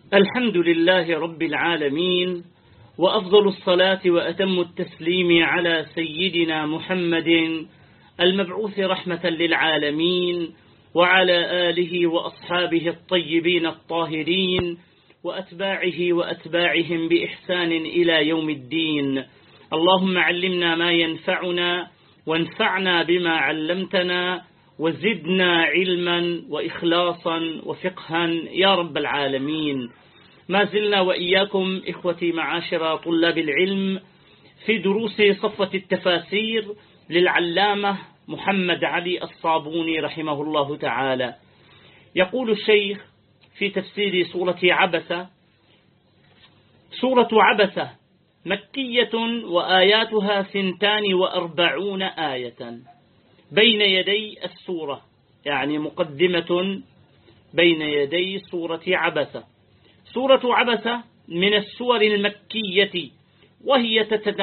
الحمد لله رب العالمين، وأفضل الصلاة وأتم التسليم على سيدنا محمد المبعوث رحمة للعالمين، وعلى آله وأصحابه الطيبين الطاهرين وأتباعهم بإحسان إلى يوم الدين. اللهم علمنا ما ينفعنا وانفعنا بما علمتنا وزدنا علما وإخلاصا وفقها يا رب العالمين. ما زلنا وإياكم إخوتي معاشر طلاب العلم في دروس صفة التفاسير للعلامة محمد علي الصابوني رحمه الله تعالى. يقول الشيخ في تفسير سورة عبسة: سورة عبسة مكية وآياتها 42 آية. بين يدي السورة، يعني مقدمة بين يدي سورة عبسة. سورة عبسة من السور المكية، وهي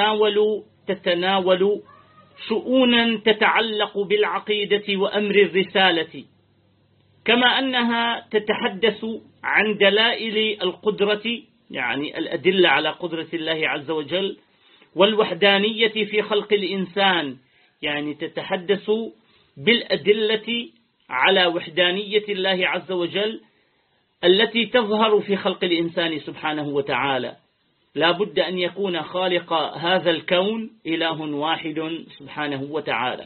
تتناول شؤونا تتعلق بالعقيدة وأمر الرسالة، كما أنها تتحدث عن دلائل القدرة، يعني الأدلة على قدرة الله عز وجل، والوحدانية في خلق الإنسان، يعني تتحدث بالأدلة على وحدانية الله عز وجل التي تظهر في خلق الإنسان سبحانه وتعالى. لا بد أن يكون خالق هذا الكون إله واحد سبحانه وتعالى،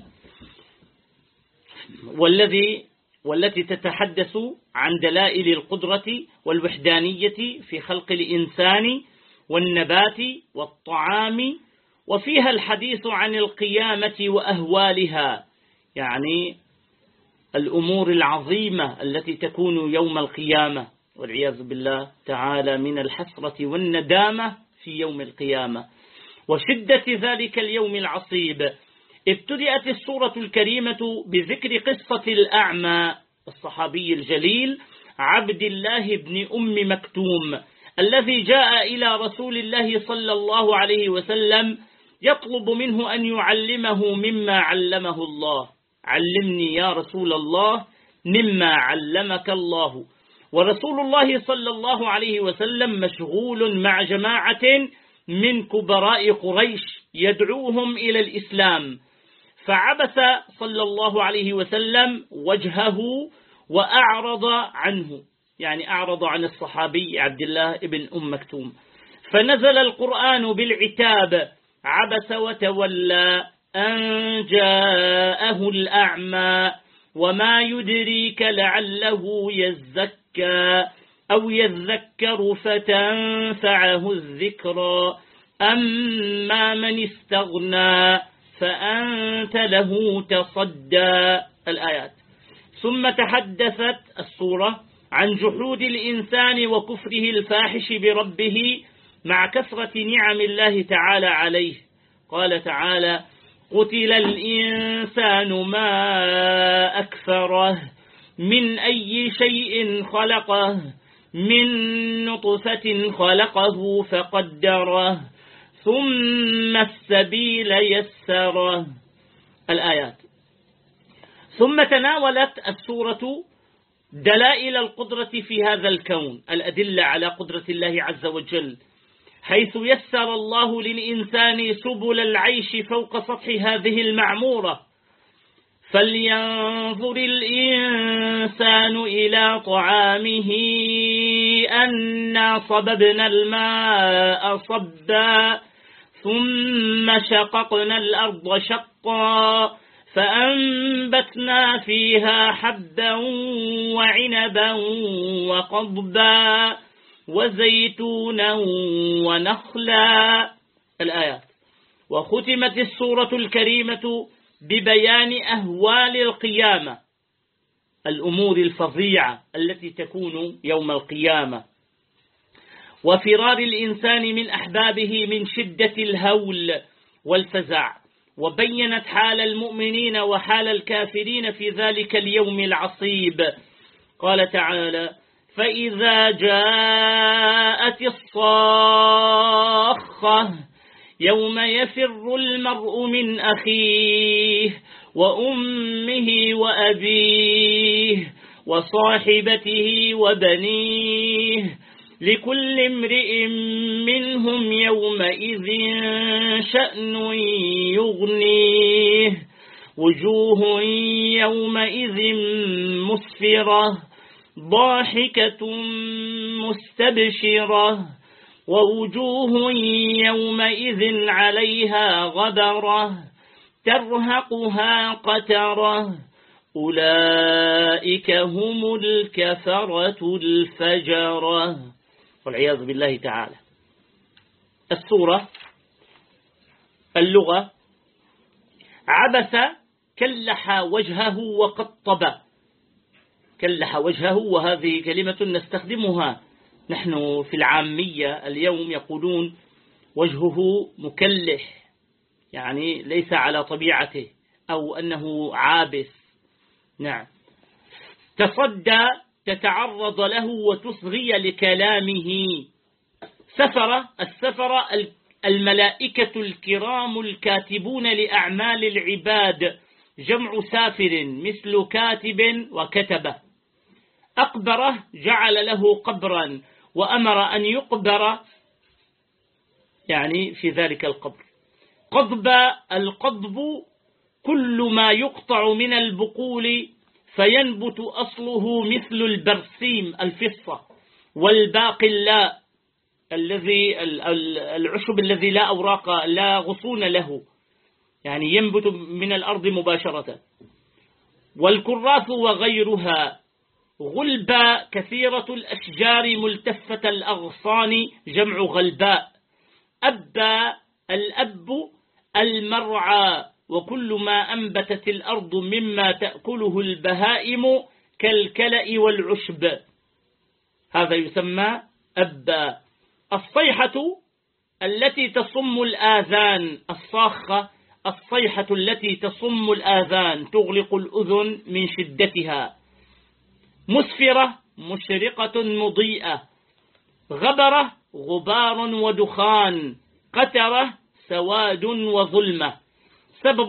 والتي تتحدث عن دلائل القدرة والوحدانية في خلق الإنسان والنبات والطعام، وفيها الحديث عن القيامة وأهوالها، يعني الأمور العظيمة التي تكون يوم القيامة، والعياذ بالله تعالى من الحسرة والندامة في يوم القيامة وشدة ذلك اليوم العصيب. ابتدأت السورة الكريمة بذكر قصة الأعمى الصحابي الجليل عبد الله بن أم مكتوم، الذي جاء إلى رسول الله صلى الله عليه وسلم يطلب منه أن يعلمه مما علمه الله. علمني يا رسول الله مما علمك الله. ورسول الله صلى الله عليه وسلم مشغول مع جماعة من كبراء قريش يدعوهم إلى الإسلام، فعبس صلى الله عليه وسلم وجهه وأعرض عنه، يعني أعرض عن الصحابي عبد الله بن أم مكتوم. فنزل القرآن بالعتاب: عبس وتولى أن جاءه الأعمى وما يدريك لعله يزكى أو يذكر فتنفعه الذكرى أما من استغنى فأنت له تصدى. الآيات. ثم تحدثت السورة عن جحود الإنسان وكفره الفاحش بربه مع كثرة نعم الله تعالى عليه. قال تعالى: قتل الإنسان ما أكفره من أي شيء خلقه من نطفة خلقه فقدره ثم السبيل يسره. الآيات. ثم تناولت السورة دلائل القدرة في هذا الكون، الأدلة على قدرة الله عز وجل، حيث يسر الله للإنسان سبل العيش فوق سطح هذه المعمورة. فلينظر الإنسان إلى طعامه أنا صببنا الماء صبا ثم شققنا الأرض شقا فأنبتنا فيها حبا وعنبا وقضبا وزيتونا ونخلا. الآيات. وختمت السورة الكريمة ببيان أهوال القيامة، الأمور الفظيعة التي تكون يوم القيامة، وفرار الإنسان من أحبابه من شدة الهول والفزع، وبينت حال المؤمنين وحال الكافرين في ذلك اليوم العصيب. قال تعالى: فإذا جاءت الصاخة يوم يفر المرء من أخيه وأمه وأبيه وصاحبته وبنيه لكل امرئ منهم يومئذ شأن يغنيه وجوه يومئذ مسفرة ضاحكة مستبشرة ووجوه يومئذ عليها غبرة ترهقها قترة أولئك هم الكفرة الفجرة والعياذ بالله تعالى. السورة اللغة عبس كلح وجهه وقطب. كلح وجهه، وهذه كلمة نستخدمها نحن في العامية اليوم، يقولون وجهه مكلح، يعني ليس على طبيعته أو أنه عابس. نعم. تصدى تتعرض له وتصغي لكلامه. السفر الملائكة الكرام الكاتبون لأعمال العباد، جمع سافر مثل كاتب وكتبه. أقبره جعل له قبرا وأمر أن يقبر يعني في ذلك القبر. القضب كل ما يقطع من البقول فينبت أصله مثل البرسيم الفصة والباقلاء العشب الذي لا أوراق لا غصون له، يعني ينبت من الأرض مباشرة. والكراث وغيرها. غلبة كثيرة الأشجار ملتفة الأغصان، جمع غلباء. الأب المرعى، وكل ما أنبتت الأرض مما تأكله البهائم كالكلأ والعشب، هذا يسمى أبا. الصيحة التي تصم الآذان، الصاخة الصيحة التي تصم الآذان تغلق الأذن من شدتها. مسفرة مشرقة مضيئة. غبرة غبار ودخان. قترة سواد وظلمة. سبب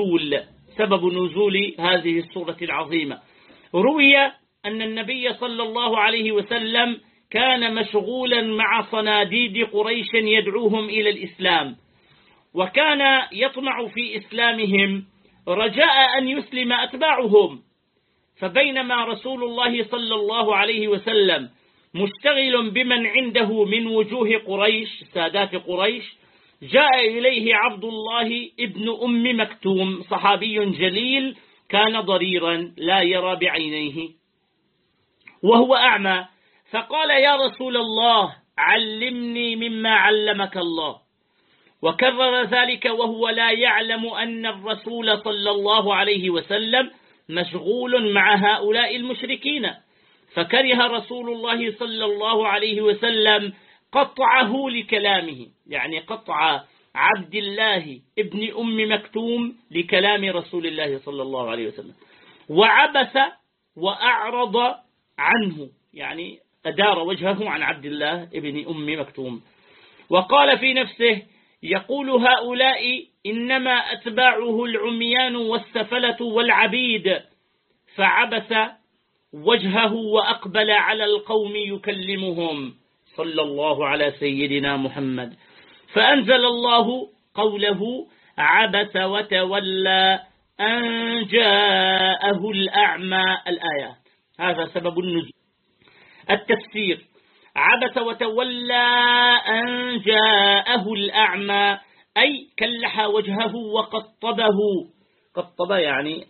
نزول هذه السورة العظيمة. روي أن النبي صلى الله عليه وسلم كان مشغولا مع صناديد قريش يدعوهم إلى الإسلام، وكان يطمع في إسلامهم رجاء أن يسلم أتباعهم. فبينما رسول الله صلى الله عليه وسلم مشتغل بمن عنده من وجوه قريش سادات قريش، جاء إليه عبد الله ابن أم مكتوم، صحابي جليل كان ضريرا لا يرى بعينيه وهو أعمى، فقال: يا رسول الله علمني مما علمك الله. وكرر ذلك وهو لا يعلم أن الرسول صلى الله عليه وسلم مشغول مع هؤلاء المشركين. فكره رسول الله صلى الله عليه وسلم قطعه لكلامه، يعني قطع عبد الله ابن أم مكتوم لكلام رسول الله صلى الله عليه وسلم. وعبس وأعرض عنه، يعني أدار وجهه عن عبد الله ابن أم مكتوم. وقال في نفسه: يقول هؤلاء إنما أتباعه العميان والسفلة والعبيد. فعبس وجهه وأقبل على القوم يكلمهم، صلى الله على سيدنا محمد. فأنزل الله قوله: عبس وتولى أن جاءه الأعمى. الآيات. هذا سبب النزول. التفسير: عبس وتولى أن جاءه الأعمى، أي كلح وجهه وقطبه. قطب يعني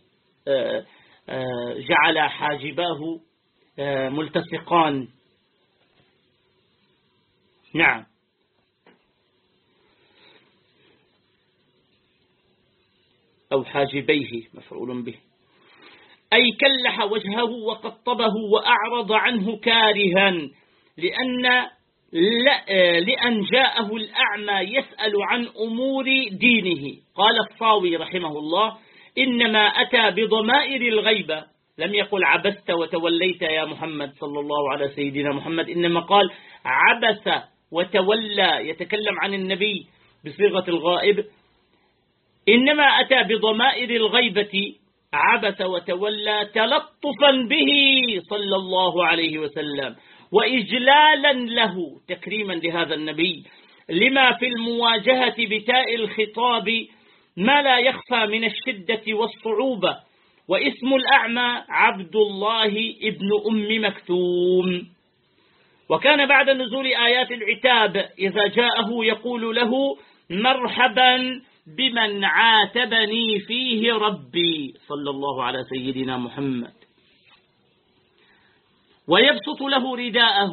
جعل حاجباه ملتصقان. نعم. أو حاجبيه مفعول به، أي كلح وجهه وقطبه وأعرض عنه كارها، لأن جاءه الأعمى يسأل عن أمور دينه. قال الصاوي رحمه الله: إنما أتى بضمائر الغيبة، لم يقل عبست وتوليت يا محمد صلى الله على سيدنا محمد، إنما قال عبس وتولى، يتكلم عن النبي بصيغة الغائب. إنما أتى بضمائر الغيبة عبس وتولى تلطفا به صلى الله عليه وسلم، وإجلالا له، تكريما لهذا النبي، لما في المواجهة بتاء الخطاب ما لا يخفى من الشدة والصعوبة. واسم الأعمى عبد الله ابن أم مكتوم. وكان بعد نزول آيات العتاب إذا جاءه يقول له مرحبا بمن عاتبني فيه ربي، صلى الله على سيدنا محمد. ويبسط له رداءه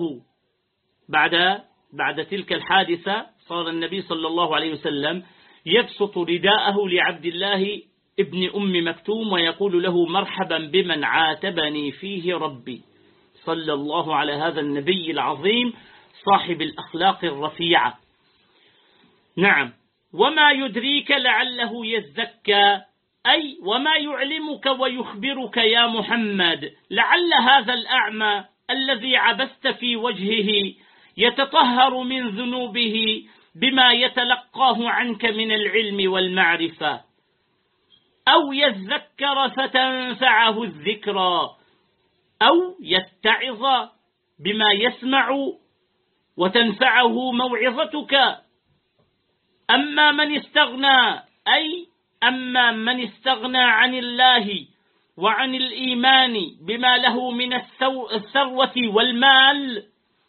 بعد تلك الحادثة. صار النبي صلى الله عليه وسلم يبسط رداءه لعبد الله ابن أم مكتوم ويقول له مرحبا بمن عاتبني فيه ربي، صلى الله على هذا النبي العظيم صاحب الأخلاق الرفيعة. نعم. وما يدريك لعله يزكى، أي وما يعلمك ويخبرك يا محمد لعل هذا الأعمى الذي عبثت في وجهه يتطهر من ذنوبه بما يتلقاه عنك من العلم والمعرفة، أو يذكر فتنفعه الذكرى، أو يتعظ بما يسمع وتنفعه موعظتك. أما من استغنى، أي أما من استغنى عن الله وعن الإيمان بما له من الثروة والمال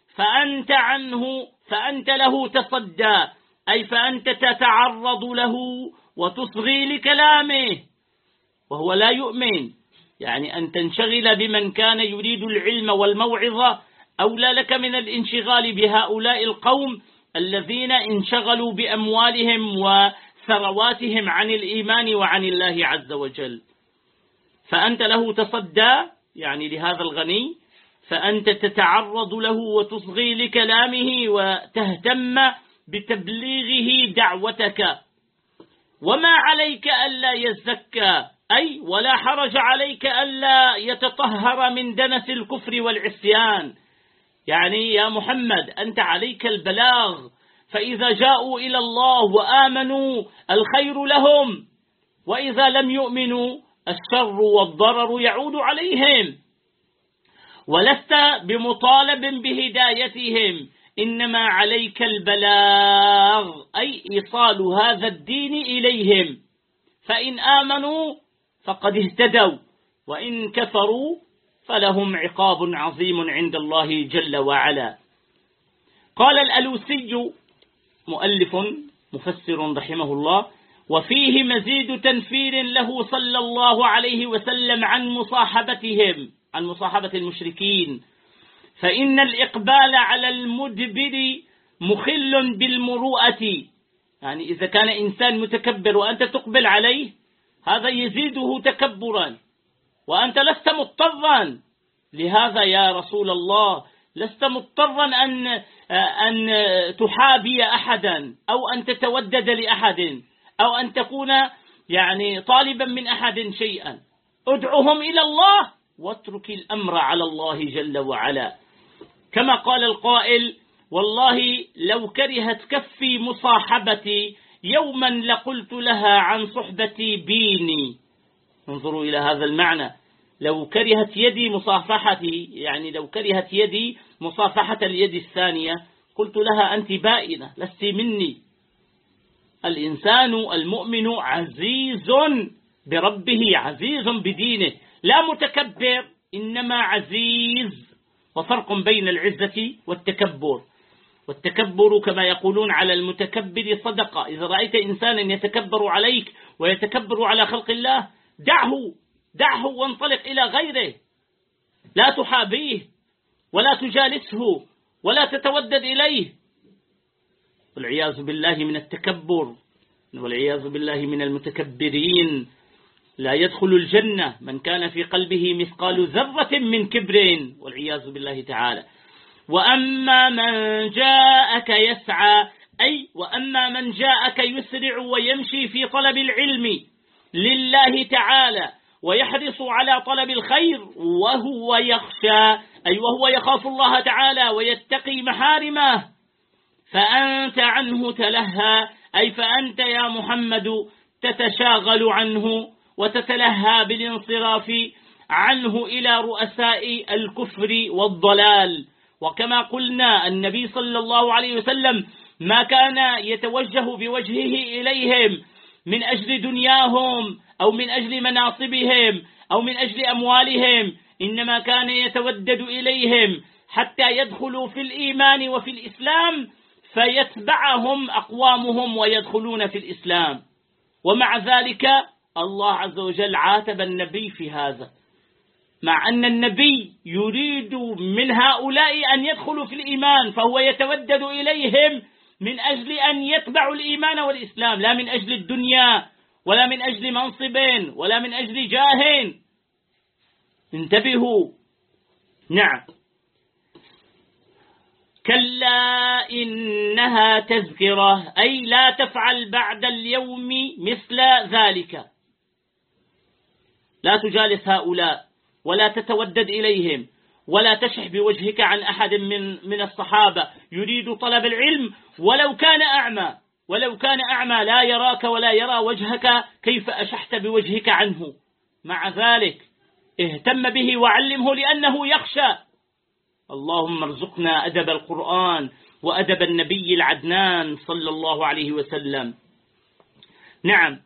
فأنت له تصدى، أي فأنت تتعرض له وتصغي لكلامه وهو لا يؤمن. يعني أن تنشغل بمن كان يريد العلم والموعظة أولى لك من الانشغال بهؤلاء القوم الذين انشغلوا بأموالهم وثرواتهم عن الإيمان وعن الله عز وجل. فأنت له تصدى، يعني لهذا الغني، فأنت تتعرض له وتصغي لكلامه وتهتم بتبليغه دعوتك. وما عليك ألا يزكى، أي ولا حرج عليك ألا يتطهر من دنس الكفر والعصيان. يعني يا محمد أنت عليك البلاغ، فإذا جاءوا إلى الله وآمنوا الخير لهم، وإذا لم يؤمنوا الشر والضرر يعود عليهم، ولست بمطالب بهدايتهم، إنما عليك البلاغ، أي إيصال هذا الدين إليهم. فإن آمنوا فقد اهتدوا، وإن كفروا فلهم عقاب عظيم عند الله جل وعلا. قال الألوسي مؤلف مفسر رحمه الله: وفيه مزيد تنفير له صلى الله عليه وسلم عن مصاحبة المشركين، فإن الإقبال على المدبر مخل بالمروءة. يعني إذا كان إنسان متكبر وأنت تقبل عليه هذا يزيده تكبرا، وأنت لست مضطرا لهذا يا رسول الله، لست مضطرا أن تحابي أحدا أو أن تتودد لأحد أو أن تكون يعني طالبا من أحد شيئا. ادعهم إلى الله واترك الأمر على الله جل وعلا. كما قال القائل: والله لو كرهت كفي مصاحبتي يوما لقلت لها عن صحبتي بيني. انظروا إلى هذا المعنى: لو كرهت يدي مصافحتي، يعني لو كرهت يدي مصافحة اليد الثانية قلت لها أنت بائنة لست مني. الإنسان المؤمن عزيز بربه، عزيز بدينه، لا متكبر إنما عزيز. وفرق بين العزة والتكبر. والتكبر كما يقولون على المتكبر صدقة. إذا رأيت إنسانا يتكبر عليك ويتكبر على خلق الله دعه وانطلق إلى غيره، لا تحابيه ولا تجالسه ولا تتودد إليه. والعياذ بالله من التكبر، والعياذ بالله من المتكبرين. لا يدخل الجنة من كان في قلبه مثقال ذرة من كبر، والعياذ بالله تعالى. وأما من جاءك يسعى، أي وأما من جاءك يسرع ويمشي في طلب العلم لله تعالى ويحرص على طلب الخير وهو يخشى، أي وهو يخاف الله تعالى ويتقي محارمه، فأنت عنه تلهى، أي فأنت يا محمد تتشاغل عنه وتتلهى بالانصراف عنه إلى رؤساء الكفر والضلال وكما قلنا النبي صلى الله عليه وسلم ما كان يتوجه بوجهه إليهم من أجل دنياهم أو من أجل مناصبهم أو من أجل أموالهم، إنما كان يتودد إليهم حتى يدخلوا في الإيمان وفي الإسلام فيتبعهم أقوامهم ويدخلون في الإسلام. ومع ذلك الله عز وجل عاتب النبي في هذا، مع أن النبي يريد من هؤلاء أن يدخلوا في الإيمان، فهو يتودد إليهم من أجل أن يتبعوا الإيمان والإسلام، لا من أجل الدنيا ولا من أجل منصب ولا من أجل جاه. انتبهوا. نعم. كلا إنها تذكرة، أي لا تفعل بعد اليوم مثل ذلك، لا تجالس هؤلاء ولا تتودد إليهم ولا تشح بوجهك عن أحد من الصحابة يريد طلب العلم ولو كان أعمى لا يراك ولا يرى وجهك، كيف أشحت بوجهك عنه؟ مع ذلك اهتم به وعلمه لأنه يخشى. اللهم ارزقنا أدب القرآن وأدب النبي العدنان صلى الله عليه وسلم. نعم.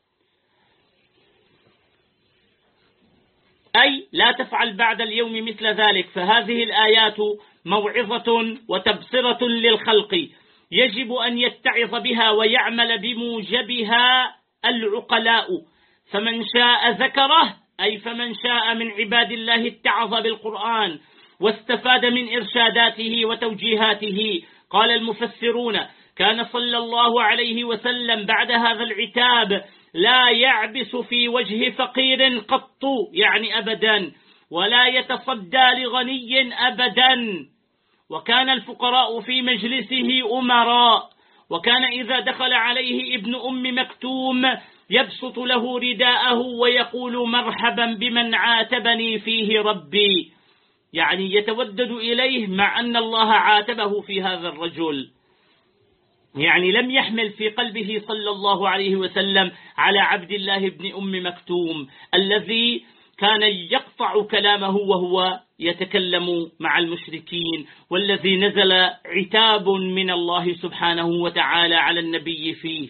أي لا تفعل بعد اليوم مثل ذلك. فهذه الآيات موعظة وتبصرة للخلق، يجب أن يتعظ بها ويعمل بموجبها العقلاء، فمن شاء ذكره، أي فمن شاء من عباد الله اتعظ بالقرآن واستفاد من إرشاداته وتوجيهاته. قال المفسرون: كان صلى الله عليه وسلم بعد هذا العتاب لا يعبس في وجه فقير قط، يعني أبدا، ولا يتصدى لغني أبدا، وكان الفقراء في مجلسه أمراء، وكان إذا دخل عليه ابن أم مكتوم يبسط له رداءه ويقول: مرحبا بمن عاتبني فيه ربي، يعني يتودد إليه مع أن الله عاتبه في هذا الرجل، يعني لم يحمل في قلبه صلى الله عليه وسلم على عبد الله بن أم مكتوم الذي كان يقطع كلامه وهو يتكلم مع المشركين، والذي نزل عتاب من الله سبحانه وتعالى على النبي فيه.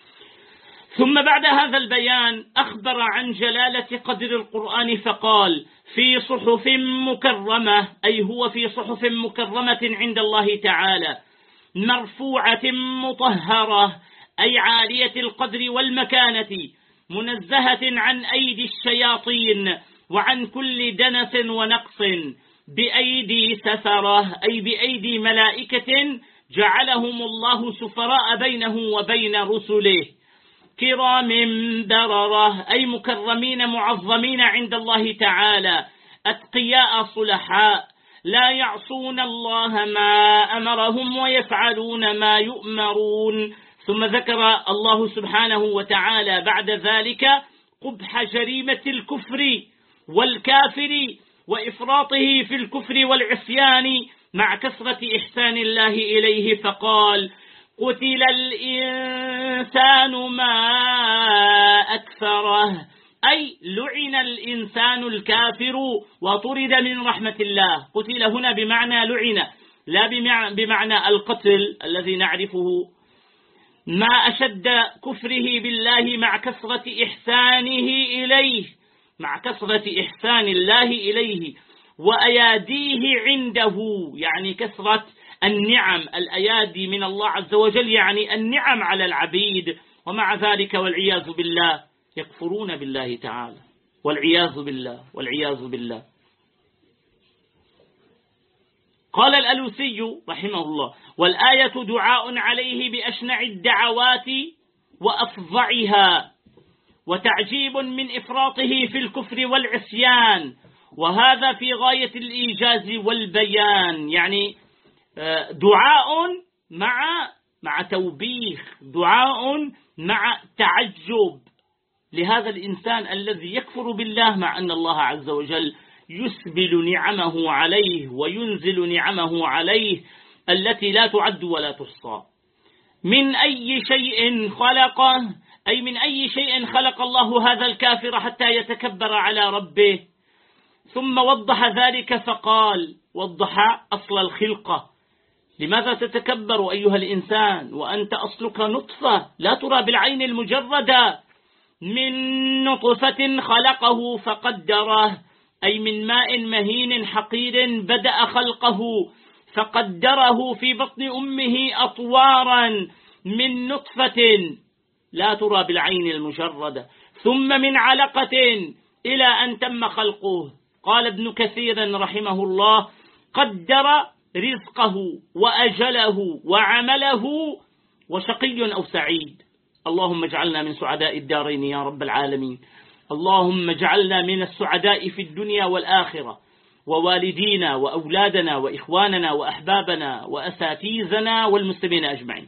ثم بعد هذا البيان أخبر عن جلالة قدر القرآن فقال: في صحف مكرمة، أي هو في صحف مكرمة عند الله تعالى، مرفوعة مطهرة، أي عالية القدر والمكانة، منزهة عن أيدي الشياطين وعن كل دنس ونقص، بأيدي سفرة، أي بأيدي ملائكة جعلهم الله سفراء بينه وبين رسله، كرام بررة، أي مكرمين معظمين عند الله تعالى، أتقياء صلحاء، لا يعصون الله ما أمرهم ويفعلون ما يؤمرون. ثم ذكر الله سبحانه وتعالى بعد ذلك قبح جريمة الكفر والكافر وإفراطه في الكفر والعصيان مع كثرة إحسان الله إليه، فقال: قتل الإنسان ما أكفره، أي لعن الإنسان الكافر وطرد من رحمة الله. قتل هنا بمعنى لعن، لا بمعنى القتل الذي نعرفه. ما أشد كفره بالله مع كثرة إحسانه إليه، مع كثرة إحسان الله إليه وأياديه عنده، يعني كثرة النعم، الأيادي من الله عز وجل، يعني النعم على العبيد، ومع ذلك والعياذ بالله يكفرون بالله تعالى، والعياذ بالله والعياذ بالله. قال الألوسي رحمه الله: والآية دعاء عليه بأشنع الدعوات وأفظعها، وتعجيب من إفراطه في الكفر والعصيان، وهذا في غاية الإيجاز والبيان، يعني دعاء مع توبيخ، دعاء مع تعجب لهذا الإنسان الذي يكفر بالله، مع أن الله عز وجل يسبل نعمه عليه وينزل نعمه عليه التي لا تعد ولا تحصى. من أي شيء خلقه، أي من أي شيء خلق الله هذا الكافر حتى يتكبر على ربه. ثم وضح ذلك فقال: وضح أصل الخلقة. لماذا تتكبر أيها الإنسان وأنت أصلك نطفة لا ترى بالعين المجردة؟ من نطفة خلقه فقدره، أي من ماء مهين حقير بدأ خلقه فقدره في بطن أمه أطوارا من نطفة لا ترى بالعين المجردة، ثم من علقة إلى أن تم خلقه. قال ابن كثير رحمه الله: قدر رزقه وأجله وعمله وشقي أو سعيد. اللهم اجعلنا من سعداء الدارين يا رب العالمين. اللهم اجعلنا من السعداء في الدنيا والآخرة، ووالدينا وأولادنا وإخواننا وأحبابنا وأساتذنا والمسلمين أجمعين.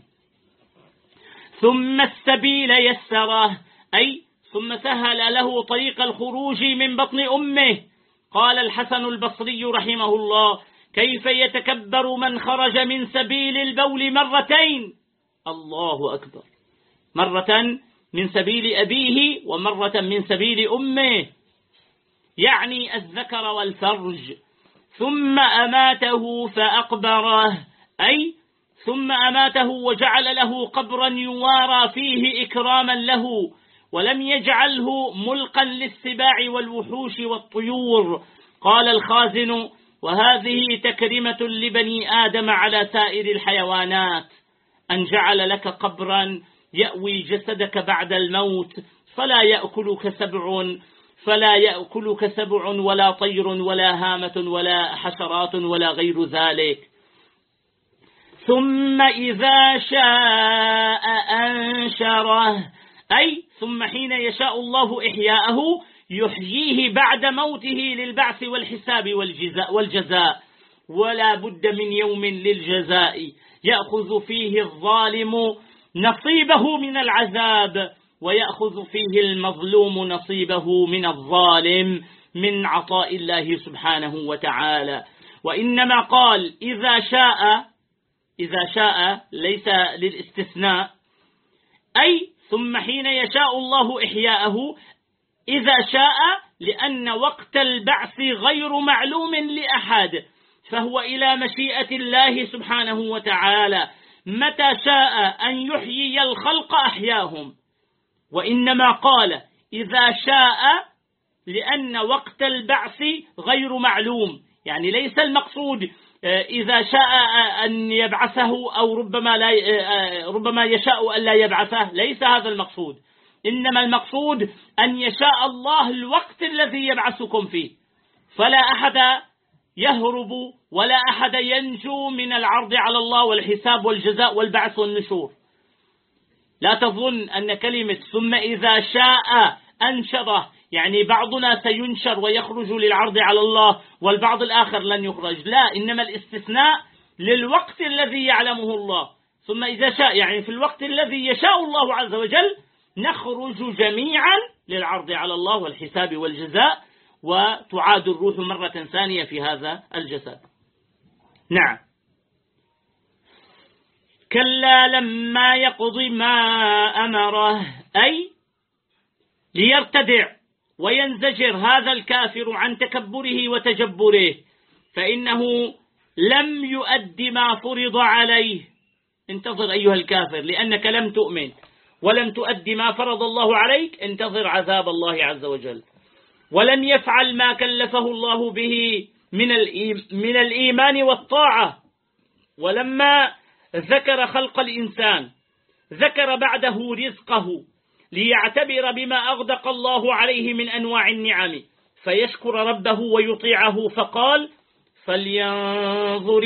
ثم السبيل يسره، أي ثم سهل له طريق الخروج من بطن أمه. قال الحسن البصري رحمه الله: كيف يتكبر من خرج من سبيل البول مرتين؟ الله أكبر، مرة من سبيل أبيه ومرة من سبيل أمه، يعني الذكر والفرج. ثم أماته فأقبره، أي ثم أماته وجعل له قبرا يوارى فيه إكراما له، ولم يجعله ملقا للسباع والوحوش والطيور. قال الخازن: وهذه تكريمة لبني آدم على سائر الحيوانات، أن جعل لك قبرا يأوي جسدك بعد الموت، فلا يأكلك سبع ولا طير ولا هامة ولا حشرات ولا غير ذلك. ثم إذا شاء أنشره، أي ثم حين يشاء الله إحياءه يحييه بعد موته للبعث والحساب والجزاء، ولا بد من يوم للجزاء يأخذ فيه الظالم نصيبه من العذاب، ويأخذ فيه المظلوم نصيبه من الظالم من عطاء الله سبحانه وتعالى. وإنما قال إذا شاء ليس للاستثناء، أي ثم حين يشاء الله إحياءه، إذا شاء لأن وقت البعث غير معلوم لأحد، فهو إلى مشيئة الله سبحانه وتعالى، متى شاء أن يحيي الخلق أحياهم. وإنما قال إذا شاء لأن وقت البعث غير معلوم، يعني ليس المقصود إذا شاء أن يبعثه أو ربما يشاء أن لا يبعثه، ليس هذا المقصود، إنما المقصود أن يشاء الله الوقت الذي يبعثكم فيه، فلا أحد يهرب ولا أحد ينجو من العرض على الله والحساب والجزاء والبعث والنشور. لا تظن أن كلمة ثم إذا شاء أنشره يعني بعضنا سينشر ويخرج للعرض على الله والبعض الآخر لن يخرج، لا، إنما الاستثناء للوقت الذي يعلمه الله. ثم إذا شاء يعني في الوقت الذي يشاء الله عز وجل نخرج جميعا للعرض على الله والحساب والجزاء، وتعاد الروح مرة ثانية في هذا الجسد. نعم. كلا لما يقض ما أمره، أي ليرتدع وينزجر هذا الكافر عن تكبره وتجبره، فإنه لم يؤد ما فرض عليه. انتظر أيها الكافر، لأنك لم تؤمن ولم تؤد ما فرض الله عليك، انتظر عذاب الله عز وجل. ولم يفعل ما كلفه الله به من الإيمان والطاعة. ولما ذكر خلق الإنسان ذكر بعده رزقه ليعتبر بما أغدق الله عليه من أنواع النعم فيشكر ربه ويطيعه، فقال فلينظر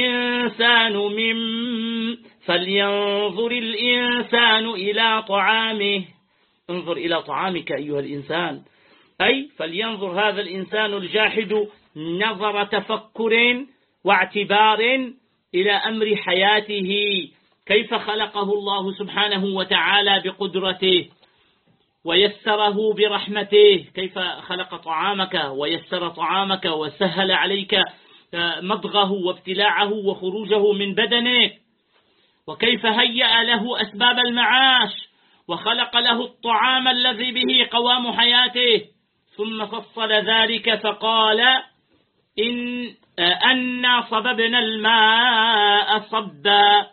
الإنسان إلى طعامه. انظر إلى طعامك أيها الإنسان، أي فلينظر هذا الإنسان الجاحد نظر تفكر واعتبار إلى أمر حياته، كيف خلقه الله سبحانه وتعالى بقدرته ويسره برحمته، كيف خلق طعامك ويسر طعامك وسهل عليك مضغه وابتلاعه وخروجه من بدنك، وكيف هيأ له أسباب المعاش وخلق له الطعام الذي به قوام حياته. ثم فصل ذلك فقال أنا صببنا الماء صبا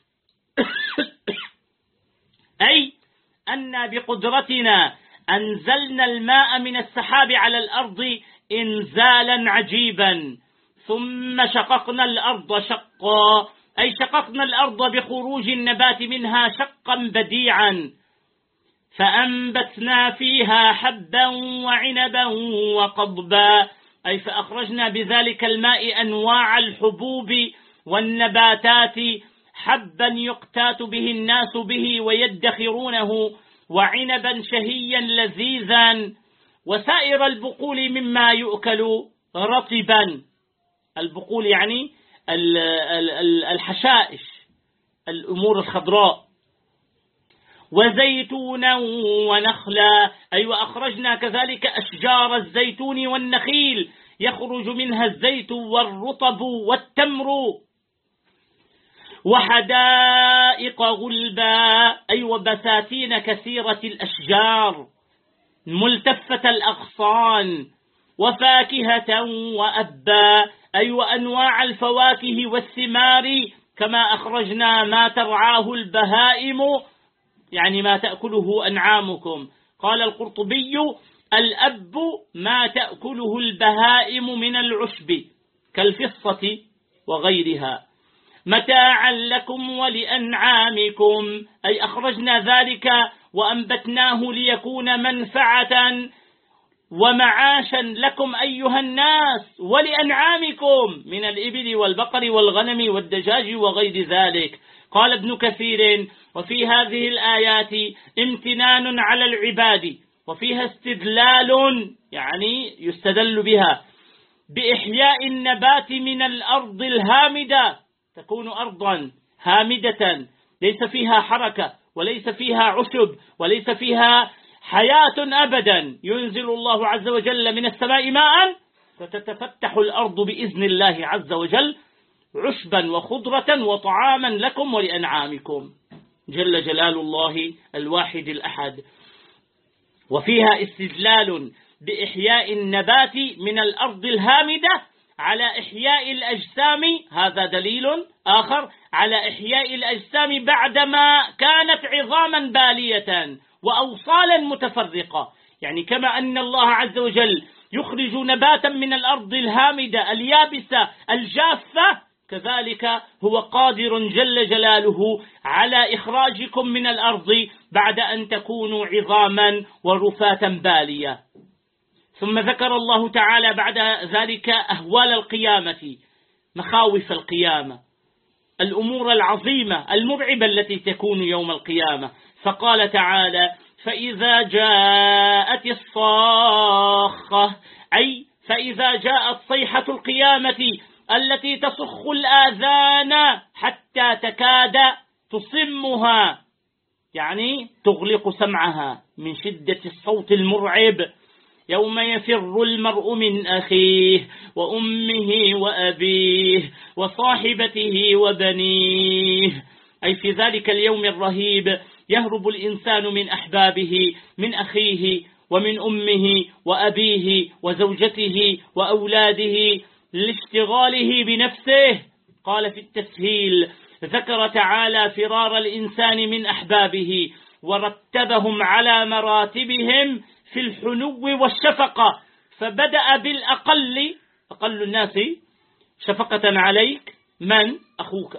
أي أن بقدرتنا أنزلنا الماء من السحاب على الأرض إنزالا عجيبا، ثم شققنا الأرض شقا، أي شققنا الأرض بخروج النبات منها شقا بديعا، فأنبتنا فيها حبا وعنبا وقضبا، أي فأخرجنا بذلك الماء أنواع الحبوب والنباتات، حبا يقتات به الناس به ويدخرونه، وعنبا شهيا لذيذا، وسائر البقول مما يؤكل رطبا. البقول يعني الحشائش، الأمور الخضراء. وزيتونا ونخلا، أي وأخرجنا كذلك أشجار الزيتون والنخيل يخرج منها الزيت والرطب والتمر. وحدائق غلبا، أي وبساتين كثيرة الأشجار ملتفة الأغصان. وفاكهة وأبا، أي وأنواع الفواكه والثمار، كما أخرجنا ما ترعاه البهائم، يعني ما تأكله أنعامكم. قال القرطبي: الأب ما تأكله البهائم من العشب كالفصة وغيرها، متاعا لكم ولأنعامكم، أي أخرجنا ذلك وأنبتناه ليكون منفعة ومعاشا لكم أيها الناس ولأنعامكم من الإبل والبقر والغنم والدجاج وغير ذلك. قال ابن كثير: وفي هذه الآيات امتنان على العباد، وفيها استدلال، يعني يستدل بها بإحياء النبات من الأرض الهامدة، تكون أرضا هامدة ليس فيها حركة وليس فيها عشب وليس فيها حياة أبدا، ينزل الله عز وجل من السماء ماء فتتفتح الأرض بإذن الله عز وجل عشبا وخضرة وطعاما لكم ولأنعامكم، جل جلال الله الواحد الأحد. وفيها استدلال بإحياء النبات من الأرض الهامدة على إحياء الأجسام، هذا دليل آخر على إحياء الأجسام بعدما كانت عظاما بالية وأوصالا متفرقة. يعني كما أن الله عز وجل يخرج نباتا من الأرض الهامدة اليابسة الجافة، كذلك هو قادر جل جلاله على إخراجكم من الأرض بعد أن تكونوا عظاما ورفاتا بالية. ثم ذكر الله تعالى بعد ذلك أهوال القيامة، مخاوف القيامة، الأمور العظيمة المرعبة التي تكون يوم القيامة، فقال تعالى: فإذا جاءت الصاخة، أي فإذا جاءت صيحة القيامة التي تصخ الآذان حتى تكاد تصمها، يعني تغلق سمعها من شدة الصوت المرعب. يوم يفر المرء من أخيه وأمه وأبيه وصاحبته وبنيه، أي في ذلك اليوم الرهيب يهرب الإنسان من أحبابه، من أخيه ومن أمه وأبيه وزوجته وأولاده لاشتغاله بنفسه. قال في التسهيل: ذكر تعالى فرار الإنسان من أحبابه ورتبهم على مراتبهم في الحنو والشفقة، فبدأ بالأقل، أقل الناس شفقة عليك من أخوك،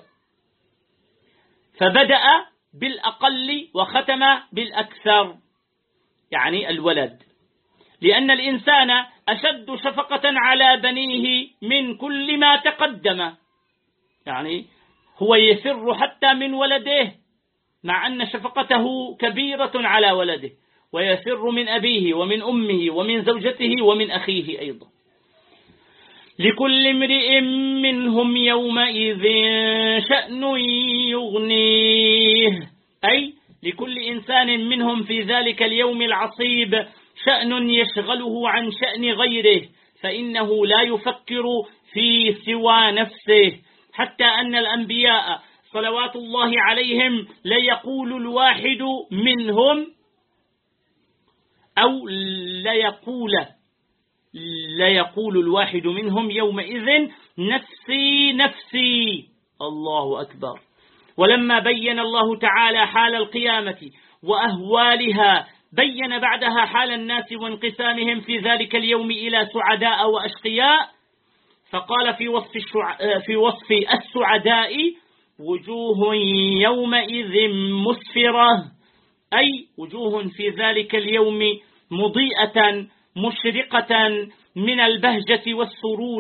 فبدأ بالأقل وختم بالأكثر، يعني الولد، لأن الإنسان أشد شفقة على بنيه من كل ما تقدم، يعني هو يفر حتى من ولده مع أن شفقته كبيرة على ولده، ويفر من أبيه ومن أمه ومن زوجته ومن أخيه أيضا. لكل امرئ منهم يومئذ شأن يغنيه، أي لكل إنسان منهم في ذلك اليوم العصيب شأن يشغله عن شأن غيره، فإنه لا يفكر في سوى نفسه، حتى أن الأنبياء صلوات الله عليهم ليقول الواحد منهم، أو ليقول ليقول الواحد منهم يومئذ نفسي نفسي. الله أكبر. ولما بين الله تعالى حال القيامة وأهوالها بين بعدها حال الناس وانقسامهم في ذلك اليوم إلى سعداء وأشقياء، فقال في وصف السعداء وجوه يومئذ مسفرة، أي وجوه في ذلك اليوم مضيئة مشرقة من البهجة والسرور.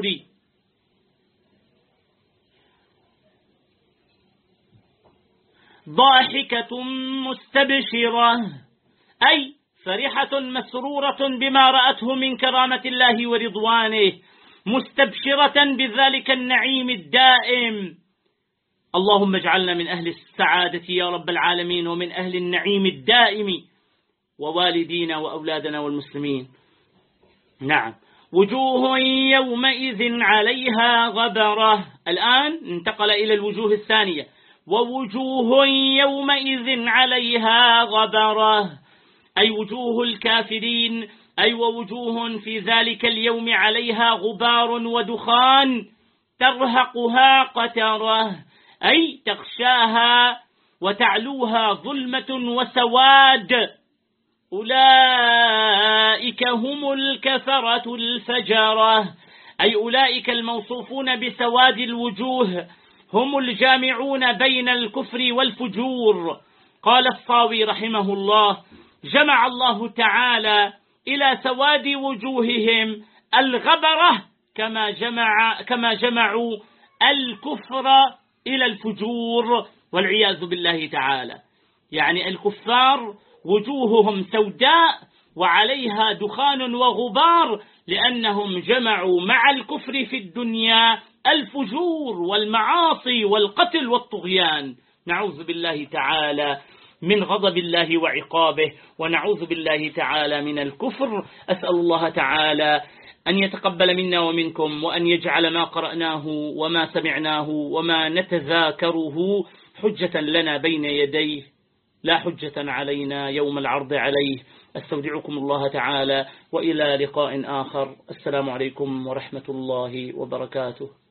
ضاحكة مستبشرة، أي فرحة مسرورة بما رأته من كرامة الله ورضوانه، مستبشرة بذلك النعيم الدائم. اللهم اجعلنا من أهل السعادة يا رب العالمين، ومن أهل النعيم الدائم، ووالدينا وأولادنا والمسلمين. نعم. وجوه يومئذ عليها غبرة. الآن انتقل إلى الوجوه الثانية. ووجوه يومئذ عليها غبرة، أي وجوه الكافرين، أي ووجوه في ذلك اليوم عليها غبار ودخان ترهقها قترة، أي تغشاها وتعلوها ظلمة وسواد. أولئك هم الكفرة الفجرة، أي أولئك الموصوفون بسواد الوجوه هم الجامعون بين الكفر والفجور. قال الصاوي رحمه الله: جمع الله تعالى إلى سواد وجوههم الغبرة كما جمعوا الكفر إلى الفجور والعياذ بالله تعالى. يعني الكفار وجوههم سوداء وعليها دخان وغبار لأنهم جمعوا مع الكفر في الدنيا الفجور والمعاصي والقتل والطغيان. نعوذ بالله تعالى من غضب الله وعقابه، ونعوذ بالله تعالى من الكفر. أسأل الله تعالى أن يتقبل منا ومنكم، وأن يجعل ما قرأناه وما سمعناه وما نتذاكره حجة لنا بين يديه لا حجة علينا يوم العرض عليه. استودعكم الله تعالى، وإلى لقاء آخر. السلام عليكم ورحمة الله وبركاته.